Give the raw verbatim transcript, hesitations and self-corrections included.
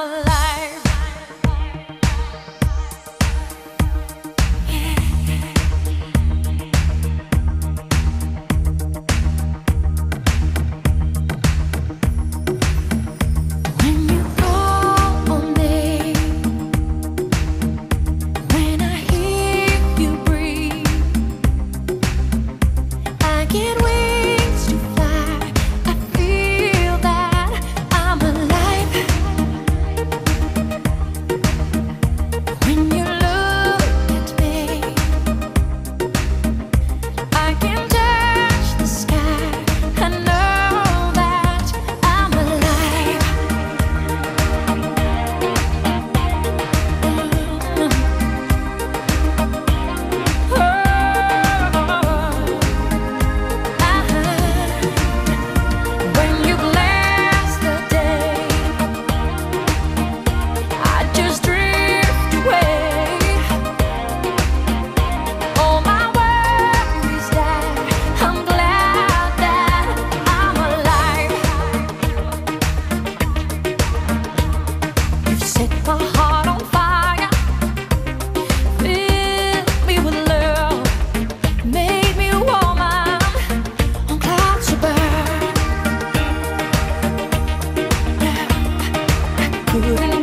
alive. When you call on me, when I hear you breathe, I get wings to fly. I feel that I'm alive. When you look at me, I can touch the sky. I know that I'm alive. When you bless the day, I just drift away. All my worries die. I'm glad that I'm alive. You've set my heart on fire, filled me with love, made me a woman on clouds above. I couldn't